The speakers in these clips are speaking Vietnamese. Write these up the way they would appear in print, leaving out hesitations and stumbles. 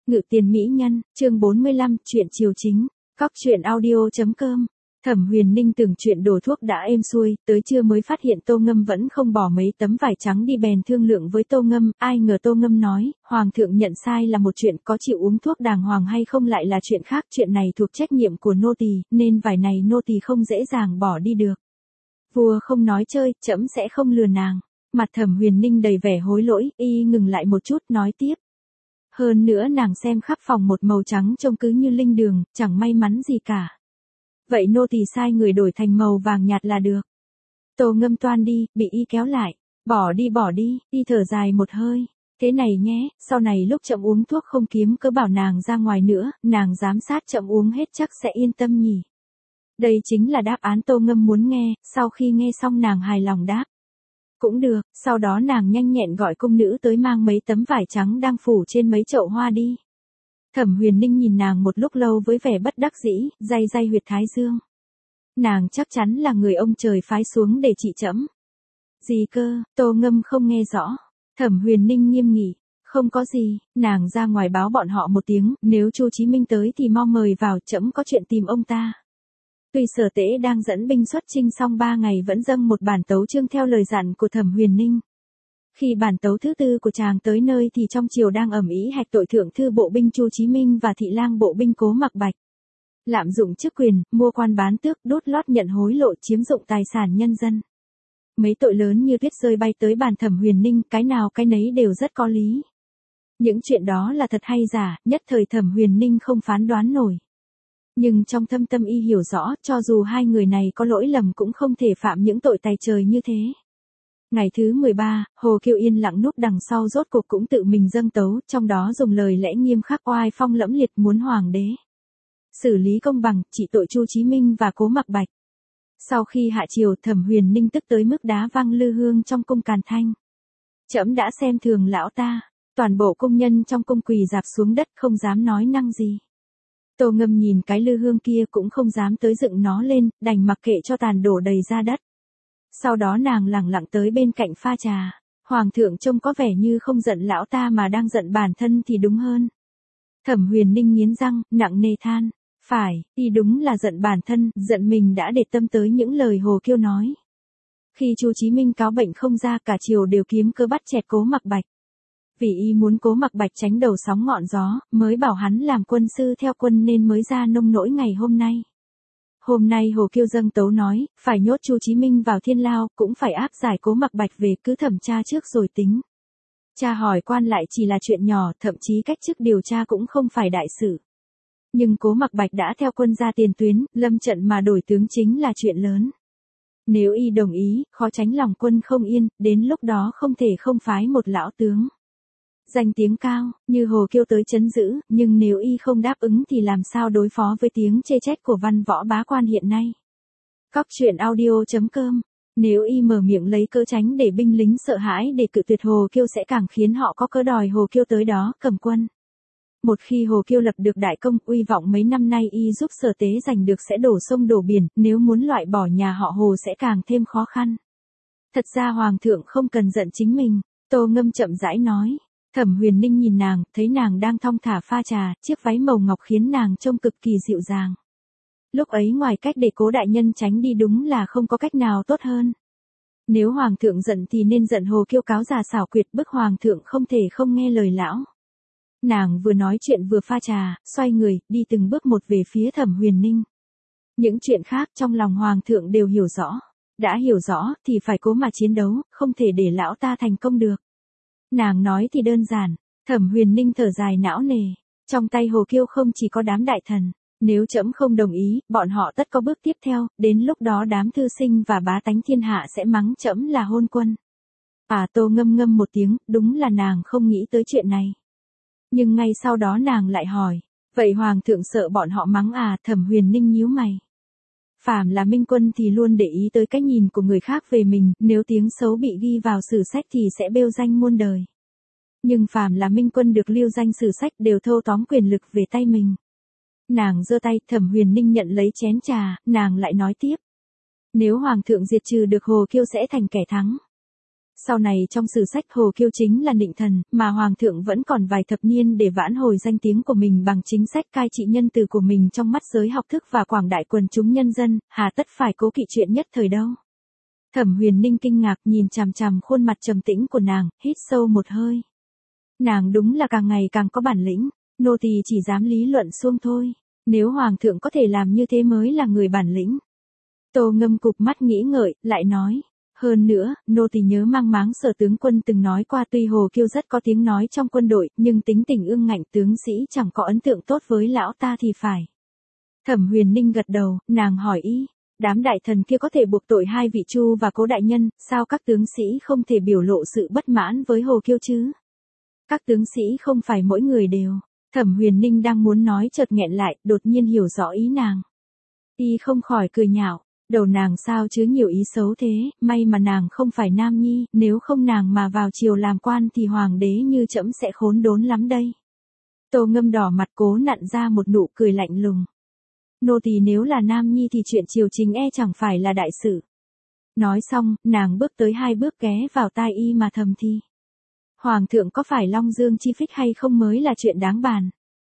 Ngự tiền mỹ nhân, chương 45, chuyện chiều chính, cóc truyện audio.com. Thẩm Huyền Ninh từng chuyện đổ thuốc đã êm xuôi, tới trưa mới phát hiện Tô Ngâm vẫn không bỏ mấy tấm vải trắng đi bèn thương lượng với Tô Ngâm, ai ngờ Tô Ngâm nói, Hoàng thượng nhận sai là một chuyện, có chịu uống thuốc đàng hoàng hay không lại là chuyện khác, chuyện này thuộc trách nhiệm của nô tỳ, nên vải này nô tỳ không dễ dàng bỏ đi được. Vua không nói chơi, trẫm sẽ không lừa nàng. Mặt Thẩm Huyền Ninh đầy vẻ hối lỗi, y ngừng lại một chút nói tiếp. Hơn nữa nàng xem khắp phòng một màu trắng trông cứ như linh đường, chẳng may mắn gì cả. Vậy nô tỳ sai người đổi thành màu vàng nhạt là được. Tô Ngâm toan đi, bị y kéo lại. Bỏ đi, y thở dài một hơi. Thế này nhé, sau này lúc chậm uống thuốc không kiếm cớ bảo nàng ra ngoài nữa, nàng giám sát chậm uống hết chắc sẽ yên tâm nhỉ. Đây chính là đáp án Tô Ngâm muốn nghe, sau khi nghe xong nàng hài lòng đáp. Cũng được, sau đó nàng nhanh nhẹn gọi cung nữ tới mang mấy tấm vải trắng đang phủ trên mấy chậu hoa đi. Thẩm Huyền Ninh nhìn nàng một lúc lâu với vẻ bất đắc dĩ, day huyệt thái dương. Nàng chắc chắn là người ông trời phái xuống để trị trẫm. Gì cơ, Tô Ngâm không nghe rõ. Thẩm Huyền Ninh nghiêm nghị, không có gì, nàng ra ngoài báo bọn họ một tiếng, nếu Chu Chí Minh tới thì mau mời vào, trẫm có chuyện tìm ông ta. Tuy Sở Tễ đang dẫn binh xuất chinh xong 3 ngày vẫn dâng một bản tấu chương theo lời dặn của Thẩm Huyền Ninh. Khi bản tấu thứ tư của chàng tới nơi thì trong triều đang ầm ĩ hạch tội thượng thư bộ binh Chu Chí Minh và thị lang bộ binh Cố Mặc Bạch. Lạm dụng chức quyền, mua quan bán tước, đốt lót nhận hối lộ, chiếm dụng tài sản nhân dân. Mấy tội lớn như tuyết rơi bay tới bàn Thẩm Huyền Ninh, cái nào cái nấy đều rất có lý. Những chuyện đó là thật hay giả, nhất thời Thẩm Huyền Ninh không phán đoán nổi. Nhưng trong thâm tâm y hiểu rõ, cho dù hai người này có lỗi lầm cũng không thể phạm những tội tày trời như thế. Ngày thứ 13, Hồ Kiêu yên lặng núp đằng sau rốt cuộc cũng tự mình dâng tấu, trong đó dùng lời lẽ nghiêm khắc oai phong lẫm liệt muốn hoàng đế xử lý công bằng, trị tội Chu Chí Minh và Cố Mặc Bạch. Sau khi hạ triều, Thẩm Huyền Ninh tức tới mức đá văng lư hương trong cung càn thanh. Trẫm đã xem thường lão ta, toàn bộ cung nhân trong cung quỳ rạp xuống đất không dám nói năng gì. Tô Ngâm nhìn cái lư hương kia cũng không dám tới dựng nó lên, đành mặc kệ cho tàn đổ đầy ra đất. Sau đó nàng lẳng lặng tới bên cạnh pha trà. Hoàng thượng trông có vẻ như không giận lão ta mà đang giận bản thân thì đúng hơn. Thẩm Huyền Ninh nghiến răng, nặng nề than. Phải, y đúng là giận bản thân, giận mình đã để tâm tới những lời Hồ Kiêu nói. Khi Chu Chí Minh cáo bệnh không ra, cả triều đều kiếm cơ bắt chẹt Cố Mặc Bạch. Vì y muốn Cố Mặc Bạch tránh đầu sóng ngọn gió, mới bảo hắn làm quân sư theo quân nên mới ra nông nỗi ngày hôm nay. Hôm nay Hồ Kiêu dâng tấu nói, phải nhốt Chu Chí Minh vào thiên lao, cũng phải áp giải Cố Mặc Bạch về, cứ thẩm tra trước rồi tính. Tra hỏi quan lại chỉ là chuyện nhỏ, thậm chí cách chức điều tra cũng không phải đại sự. Nhưng Cố Mặc Bạch đã theo quân ra tiền tuyến, lâm trận mà đổi tướng chính là chuyện lớn. Nếu y đồng ý, khó tránh lòng quân không yên, đến lúc đó không thể không phái một lão tướng danh tiếng cao, như Hồ Kiêu tới trấn giữ, nhưng nếu y không đáp ứng thì làm sao đối phó với tiếng chê trách của văn võ bá quan hiện nay. Cóc truyện audio.com. Nếu y mở miệng lấy cớ tránh để binh lính sợ hãi để cự tuyệt Hồ Kiêu sẽ càng khiến họ có cớ đòi Hồ Kiêu tới đó cầm quân. Một khi Hồ Kiêu lập được đại công, uy vọng mấy năm nay y giúp Sở Tế giành được sẽ đổ sông đổ biển, nếu muốn loại bỏ nhà họ Hồ sẽ càng thêm khó khăn. Thật ra Hoàng thượng không cần giận chính mình, Tô Ngâm chậm rãi nói. Thẩm Huyền Ninh nhìn nàng, thấy nàng đang thong thả pha trà, chiếc váy màu ngọc khiến nàng trông cực kỳ dịu dàng. Lúc ấy ngoài cách để Cố đại nhân tránh đi đúng là không có cách nào tốt hơn. Nếu Hoàng thượng giận thì nên giận Hồ Kiêu cáo già xảo quyệt bức Hoàng thượng không thể không nghe lời lão. Nàng vừa nói chuyện vừa pha trà, xoay người, đi từng bước một về phía Thẩm Huyền Ninh. Những chuyện khác trong lòng Hoàng thượng đều hiểu rõ. Đã hiểu rõ thì phải cố mà chiến đấu, không thể để lão ta thành công được. Nàng nói thì đơn giản, Thẩm Huyền Ninh thở dài não nề. Trong tay Hồ Kiêu không chỉ có đám đại thần. Nếu trẫm không đồng ý, bọn họ tất có bước tiếp theo, đến lúc đó đám thư sinh và bá tánh thiên hạ sẽ mắng trẫm là hôn quân. Tô Ngâm ngâm một tiếng, đúng là nàng không nghĩ tới chuyện này. Nhưng ngay sau đó nàng lại hỏi, vậy Hoàng thượng sợ bọn họ mắng à? Thẩm Huyền Ninh nhíu mày. Phàm là minh quân thì luôn để ý tới cái nhìn của người khác về mình, nếu tiếng xấu bị ghi vào sử sách thì sẽ bêu danh muôn đời. Nhưng phàm là minh quân được lưu danh sử sách đều thâu tóm quyền lực về tay mình. Nàng giơ tay, Thẩm Huyền Ninh nhận lấy chén trà, nàng lại nói tiếp. Nếu Hoàng thượng diệt trừ được Hồ Kiêu sẽ thành kẻ thắng. Sau này trong sử sách Hồ Kiêu chính là nịnh thần, mà Hoàng thượng vẫn còn vài thập niên để vãn hồi danh tiếng của mình bằng chính sách cai trị nhân từ của mình trong mắt giới học thức và quảng đại quần chúng nhân dân, hà tất phải cố kỵ chuyện nhất thời đâu. Thẩm Huyền Ninh kinh ngạc nhìn chằm chằm khuôn mặt trầm tĩnh của nàng, hít sâu một hơi. Nàng đúng là càng ngày càng có bản lĩnh, nô tỳ chỉ dám lý luận suông thôi, nếu Hoàng thượng có thể làm như thế mới là người bản lĩnh. Tô Ngâm cụp mắt nghĩ ngợi, lại nói. Hơn nữa, nô tỳ nhớ mang máng Sở tướng quân từng nói qua tuy Hồ Kiêu rất có tiếng nói trong quân đội, nhưng tính tình ương ngạnh tướng sĩ chẳng có ấn tượng tốt với lão ta thì phải. Thẩm Huyền Ninh gật đầu, nàng hỏi ý, đám đại thần kia có thể buộc tội hai vị Chu và Cố đại nhân, sao các tướng sĩ không thể biểu lộ sự bất mãn với Hồ Kiêu chứ? Các tướng sĩ không phải mỗi người đều. Thẩm Huyền Ninh đang muốn nói chợt nghẹn lại, đột nhiên hiểu rõ ý nàng. Y không khỏi cười nhạo. Đầu nàng sao chứ nhiều ý xấu thế, may mà nàng không phải nam nhi, nếu không nàng mà vào triều làm quan thì hoàng đế như trẫm sẽ khốn đốn lắm đây. Tô Ngâm đỏ mặt cố nặn ra một nụ cười lạnh lùng. Nô tỳ nếu là nam nhi thì chuyện triều chính chẳng phải là đại sự. Nói xong, nàng bước tới 2 bước ghé vào tai y mà thầm thì. Hoàng thượng có phải Long Dương chi phích hay không mới là chuyện đáng bàn.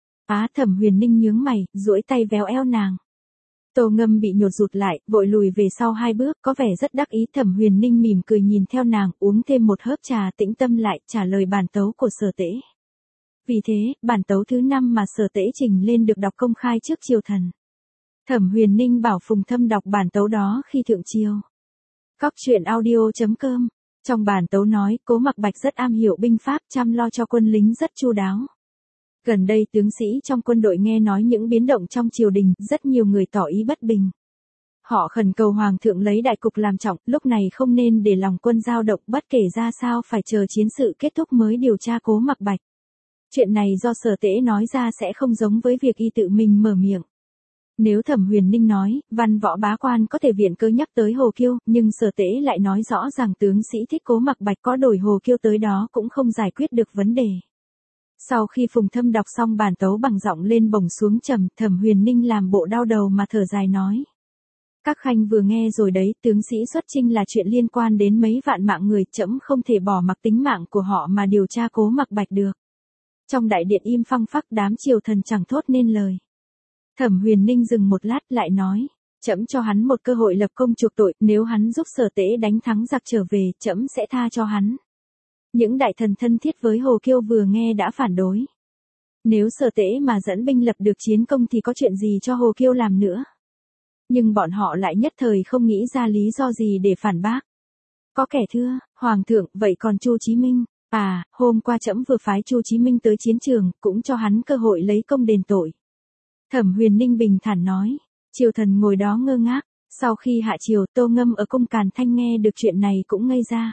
Thẩm Huyền Ninh nhướng mày, duỗi tay véo eo nàng. Tô Ngâm bị nhột rụt lại, vội lùi về sau 2 bước, có vẻ rất đắc ý. Thẩm Huyền Ninh mỉm cười nhìn theo nàng, uống thêm một hớp trà tĩnh tâm lại, trả lời bản tấu của Sở Tễ. Vì thế, bản tấu thứ 5 mà Sở Tễ trình lên được đọc công khai trước triều thần. Thẩm Huyền Ninh bảo Phùng Thâm đọc bản tấu đó khi thượng triều. Cóc truyện audio.com. Trong bản tấu nói, Cố Mặc Bạch rất am hiểu binh pháp, chăm lo cho quân lính rất chu đáo. Gần đây tướng sĩ trong quân đội nghe nói những biến động trong triều đình, rất nhiều người tỏ ý bất bình. Họ khẩn cầu Hoàng thượng lấy đại cục làm trọng, lúc này không nên để lòng quân dao động, bất kể ra sao phải chờ chiến sự kết thúc mới điều tra Cố Mặc Bạch. Chuyện này do Sở Tễ nói ra sẽ không giống với việc y tự mình mở miệng. Nếu Thẩm Huyền Ninh nói, văn võ bá quan có thể viện cớ nhắc tới Hồ Kiêu, nhưng Sở Tễ lại nói rõ ràng tướng sĩ thích Cố Mặc Bạch có đổi Hồ Kiêu tới đó cũng không giải quyết được vấn đề. Sau khi Phùng Thâm đọc xong bản tấu bằng giọng lên bổng xuống trầm, Thẩm Huyền Ninh làm bộ đau đầu mà thở dài nói. Các khanh vừa nghe rồi đấy, tướng sĩ xuất chinh là chuyện liên quan đến mấy vạn mạng người, trẫm không thể bỏ mặc tính mạng của họ mà điều tra Cố Mặc Bạch được. Trong đại điện im phăng phắc, đám triều thần chẳng thốt nên lời. Thẩm Huyền Ninh dừng một lát lại nói, trẫm cho hắn một cơ hội lập công chuộc tội, nếu hắn giúp Sở Tễ đánh thắng giặc trở về, trẫm sẽ tha cho hắn. Những đại thần thân thiết với Hồ Kiêu vừa nghe đã phản đối. Nếu Sở Tễ mà dẫn binh lập được chiến công thì có chuyện gì cho Hồ Kiêu làm nữa. Nhưng bọn họ lại nhất thời không nghĩ ra lý do gì để phản bác. Có kẻ thưa, Hoàng thượng, vậy còn Chu Chí Minh? Hôm qua trẫm vừa phái Chu Chí Minh tới chiến trường, cũng cho hắn cơ hội lấy công đền tội. Thẩm Huyền Ninh bình thản nói. Triều thần ngồi đó ngơ ngác. Sau khi hạ triều, Tô Ngâm ở cung Càn Thanh nghe được chuyện này cũng ngây ra.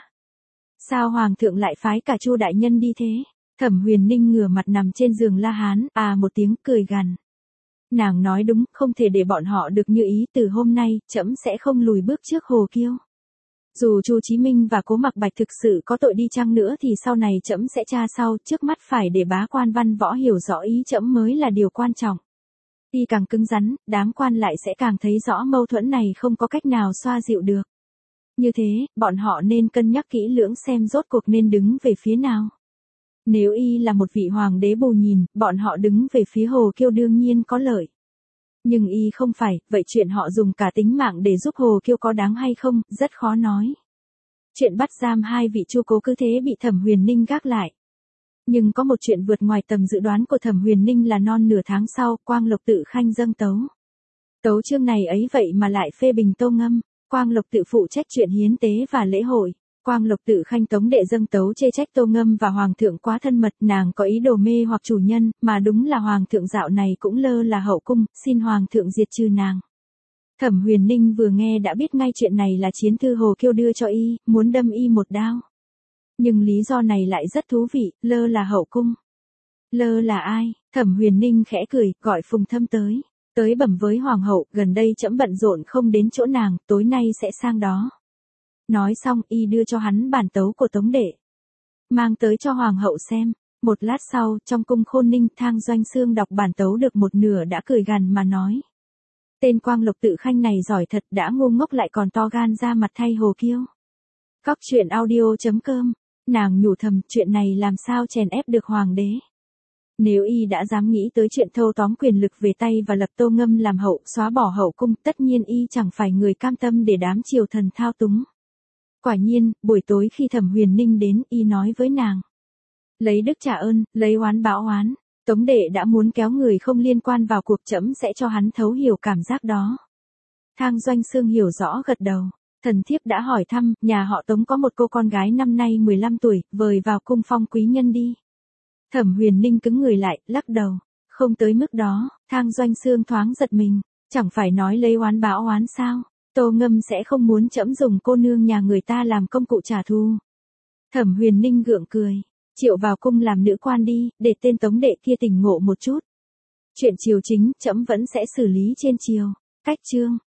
Sao Hoàng thượng lại phái cả Chu đại nhân đi thế? Thẩm Huyền Ninh ngửa mặt nằm trên giường la hán, một tiếng cười gằn. Nàng nói đúng, không thể để bọn họ được như ý, từ hôm nay, trẫm sẽ không lùi bước trước Hồ Kiêu. Dù Chu Chí Minh và Cố Mặc Bạch thực sự có tội đi chăng nữa thì sau này trẫm sẽ tra sau, trước mắt phải để bá quan văn võ hiểu rõ ý trẫm mới là điều quan trọng. Y càng cứng rắn, đám quan lại sẽ càng thấy rõ mâu thuẫn này không có cách nào xoa dịu được. Như thế, bọn họ nên cân nhắc kỹ lưỡng xem rốt cuộc nên đứng về phía nào. Nếu y là một vị hoàng đế bù nhìn, bọn họ đứng về phía Hồ Kiêu đương nhiên có lợi. Nhưng y không phải, vậy chuyện họ dùng cả tính mạng để giúp Hồ Kiêu có đáng hay không, rất khó nói. Chuyện bắt giam hai vị Chu Cố cứ thế bị Thẩm Huyền Ninh gác lại. Nhưng có một chuyện vượt ngoài tầm dự đoán của Thẩm Huyền Ninh là non nửa tháng sau, Quang Lộc Tự Khanh dâng tấu. Tấu chương này ấy vậy mà lại phê bình Tô Ngâm. Quang Lộc Tự phụ trách chuyện hiến tế và lễ hội. Quang Lộc Tự Khanh tống đệ dâng tấu chê trách Tô Ngâm và Hoàng thượng quá thân mật, nàng có ý đồ mê hoặc chủ nhân, mà đúng là Hoàng thượng dạo này cũng lơ là hậu cung, xin Hoàng thượng diệt trừ nàng. Thẩm Huyền Ninh vừa nghe đã biết ngay chuyện này là chiến thư Hồ Kiêu đưa cho y, muốn đâm y một đao. Nhưng lý do này lại rất thú vị, lơ là hậu cung. Lơ là ai? Thẩm Huyền Ninh khẽ cười, gọi Phùng Thâm tới. Tới bẩm với Hoàng hậu, gần đây trẫm bận rộn không đến chỗ nàng, tối nay sẽ sang đó. Nói xong, y đưa cho hắn bản tấu của Tống Đệ. Mang tới cho Hoàng hậu xem. Một lát sau, trong cung Khôn Ninh, Thang Doanh Xương đọc bản tấu được một nửa đã cười gằn mà nói. Tên Quang Lộc Tự Khanh này giỏi thật, đã ngu ngốc lại còn to gan ra mặt thay Hồ Kiêu. Cóc truyện audio.com, nàng nhủ thầm chuyện này làm sao chèn ép được hoàng đế. Nếu y đã dám nghĩ tới chuyện thâu tóm quyền lực về tay và lập Tô Ngâm làm hậu, xóa bỏ hậu cung, tất nhiên y chẳng phải người cam tâm để đám triều thần thao túng. Quả nhiên, buổi tối khi Thẩm Huyền Ninh đến, y nói với nàng. Lấy đức trả ơn, lấy oán báo oán. Tống đệ đã muốn kéo người không liên quan vào cuộc, trẫm sẽ cho hắn thấu hiểu cảm giác đó. Thang Doanh Xương hiểu rõ gật đầu. Thần thiếp đã hỏi thăm, nhà họ Tống có một cô con gái năm nay 15 tuổi, vời vào cung phong quý nhân đi. Thẩm Huyền Ninh cứng người lại, lắc đầu. Không tới mức đó. Thang Doanh Xương thoáng giật mình. Chẳng phải nói lấy oán báo oán sao? Tô Ngâm sẽ không muốn trẫm dùng cô nương nhà người ta làm công cụ trả thù. Thẩm Huyền Ninh gượng cười. Triệu vào cung làm nữ quan đi, để tên Tống đệ kia tỉnh ngộ một chút. Chuyện triều chính, trẫm vẫn sẽ xử lý trên triều. Cách chương.